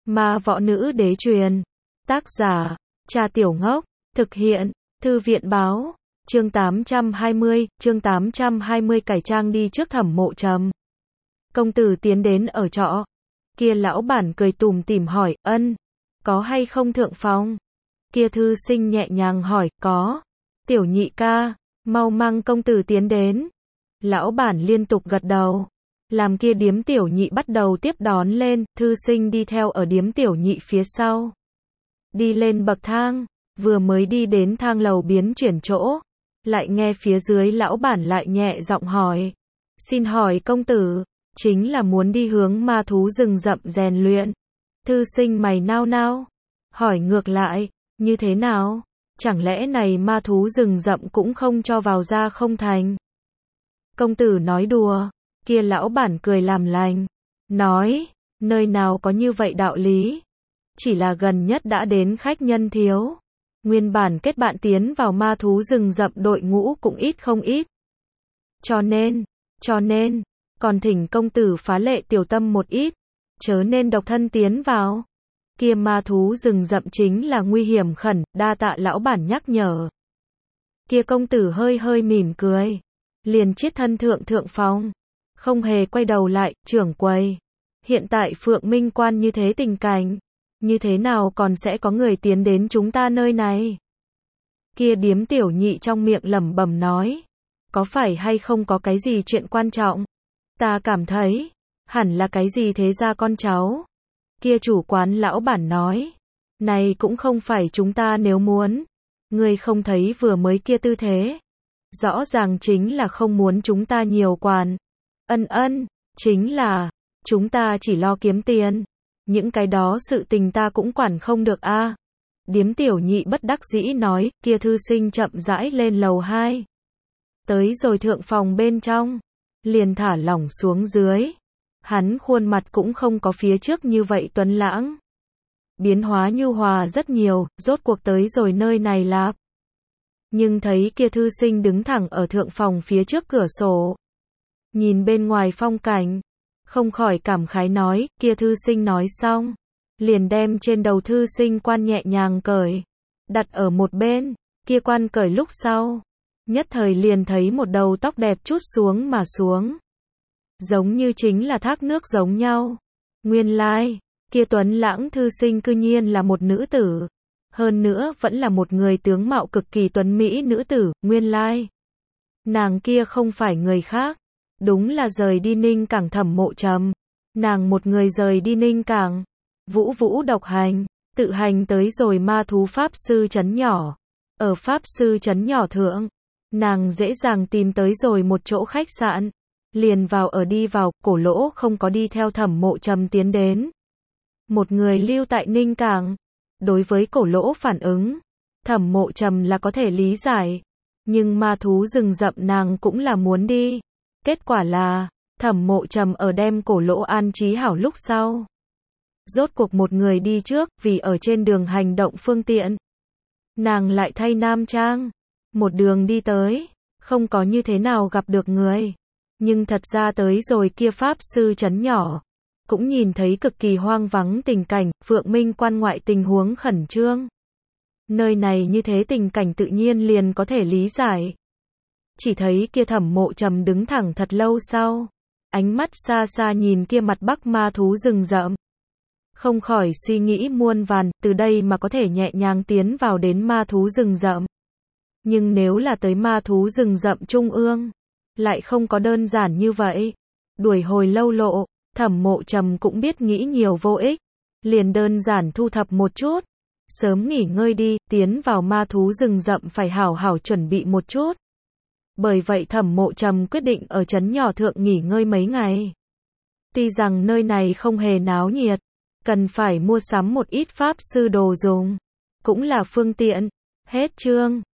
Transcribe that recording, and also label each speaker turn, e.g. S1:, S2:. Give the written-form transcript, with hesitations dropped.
S1: Ma võ nữ đế truyền. Tác giả, Trà Tiểu Ngốc. Thực hiện, Thư viện báo. Chương 820 cải trang đi trước Thẩm Mộ Trầm. Công tử tiến đến ở trọ. Kia lão bản cười tủm tỉm hỏi, ân, có hay không thượng phòng? Kia thư sinh nhẹ nhàng hỏi, có. Tiểu nhị ca, mau mang công tử tiến đến. Lão bản liên tục gật đầu. Làm kia điếm tiểu nhị bắt đầu tiếp đón lên, thư sinh đi theo ở điếm tiểu nhị phía sau. Đi lên bậc thang, vừa mới đi đến thang lầu biến chuyển chỗ. Lại nghe phía dưới lão bản lại nhẹ giọng hỏi. Xin hỏi công tử, chính là muốn đi hướng ma thú rừng rậm rèn luyện. Thư sinh mày nao nao. Hỏi ngược lại, như thế nào? Chẳng lẽ này ma thú rừng rậm cũng không cho vào ra không thành? Công tử nói đùa. Kia lão bản cười làm lành. Nói, nơi nào có như vậy đạo lý. Chỉ là gần nhất đã đến khách nhân thiếu. Nguyên bản kết bạn tiến vào ma thú rừng rậm đội ngũ cũng ít không ít. Cho nên, còn thỉnh công tử phá lệ tiểu tâm một ít. Chớ nên độc thân tiến vào. Kia ma thú rừng rậm chính là nguy hiểm khẩn, đa tạ lão bản nhắc nhở. Kia công tử hơi mỉm cười. Liền chiết thân thượng phòng. Không hề quay đầu lại, trưởng quầy. Hiện tại Phượng Minh Quan như thế tình cảnh. Như thế nào còn sẽ có người tiến đến chúng ta nơi này? Kia điếm tiểu nhị trong miệng lẩm bẩm nói. Có phải hay không có cái gì chuyện quan trọng? Ta cảm thấy, hẳn là cái gì thế ra con cháu. Kia chủ quán lão bản nói. Này cũng không phải chúng ta nếu muốn. Ngươi không thấy vừa mới kia tư thế. Rõ ràng chính là không muốn chúng ta nhiều quản. Ân, chính là, chúng ta chỉ lo kiếm tiền. Những cái đó sự tình ta cũng quản không được a. Điếm tiểu nhị bất đắc dĩ nói, kia thư sinh chậm rãi lên lầu 2. Tới rồi thượng phòng bên trong. Liền thả lỏng xuống dưới. Hắn khuôn mặt cũng không có phía trước như vậy tuấn lãng. Biến hóa nhu hòa rất nhiều, rốt cuộc tới rồi nơi này lạp. Nhưng thấy kia thư sinh đứng thẳng ở thượng phòng phía trước cửa sổ. Nhìn bên ngoài phong cảnh. Không khỏi cảm khái nói, kia thư sinh nói xong. Liền đem trên đầu thư sinh quan nhẹ nhàng cởi. Đặt ở một bên, kia quan cởi lúc sau. Nhất thời liền thấy một đầu tóc đẹp chút xuống mà xuống. Giống như chính là thác nước giống nhau. Nguyên lai, kia tuấn lãng thư sinh cư nhiên là một nữ tử. Hơn nữa vẫn là một người tướng mạo cực kỳ tuấn mỹ nữ tử, nguyên lai. Nàng kia không phải người khác. Đúng là rời đi Ninh Cảng Thẩm Mộ Trầm. Nàng một người rời đi Ninh Cảng. Vũ độc hành. Tự hành tới rồi ma thú pháp sư trấn nhỏ. Ở pháp sư trấn nhỏ thượng. Nàng dễ dàng tìm tới rồi một chỗ khách sạn. Liền vào ở đi vào, Cổ Lỗ không có đi theo Thẩm Mộ Trầm tiến đến. Một người lưu tại Ninh Cảng. Đối với Cổ Lỗ phản ứng, Thẩm Mộ Trầm là có thể lý giải. Nhưng ma thú rừng rậm nàng cũng là muốn đi. Kết quả là, Thẩm Mộ Trầm ở đem Cổ Lỗ an trí hảo lúc sau. Rốt cuộc một người đi trước, vì ở trên đường hành động phương tiện. Nàng lại thay nam trang. Một đường đi tới, không có như thế nào gặp được người. Nhưng thật ra tới rồi kia pháp sư trấn nhỏ. Cũng nhìn thấy cực kỳ hoang vắng tình cảnh, Phượng Minh Quan ngoại tình huống khẩn trương. Nơi này như thế tình cảnh tự nhiên liền có thể lý giải. Chỉ thấy kia Thẩm Mộ Trầm đứng thẳng thật lâu sau. Ánh mắt xa xa nhìn kia mặt bắc ma thú rừng rậm. Không khỏi suy nghĩ muôn vàn, từ đây mà có thể nhẹ nhàng tiến vào đến ma thú rừng rậm. Nhưng nếu là tới ma thú rừng rậm trung ương, lại không có đơn giản như vậy. Đuổi hồi lâu lộ, Thẩm Mộ Trầm cũng biết nghĩ nhiều vô ích. Liền đơn giản thu thập một chút. Sớm nghỉ ngơi đi, tiến vào ma thú rừng rậm phải hảo hảo chuẩn bị một chút. Bởi vậy Thẩm Mộ Trầm quyết định ở trấn nhỏ thượng nghỉ ngơi mấy ngày. Tuy rằng nơi này không hề náo nhiệt, cần phải mua sắm một ít pháp sư đồ dùng. Cũng là phương tiện. Hết chương.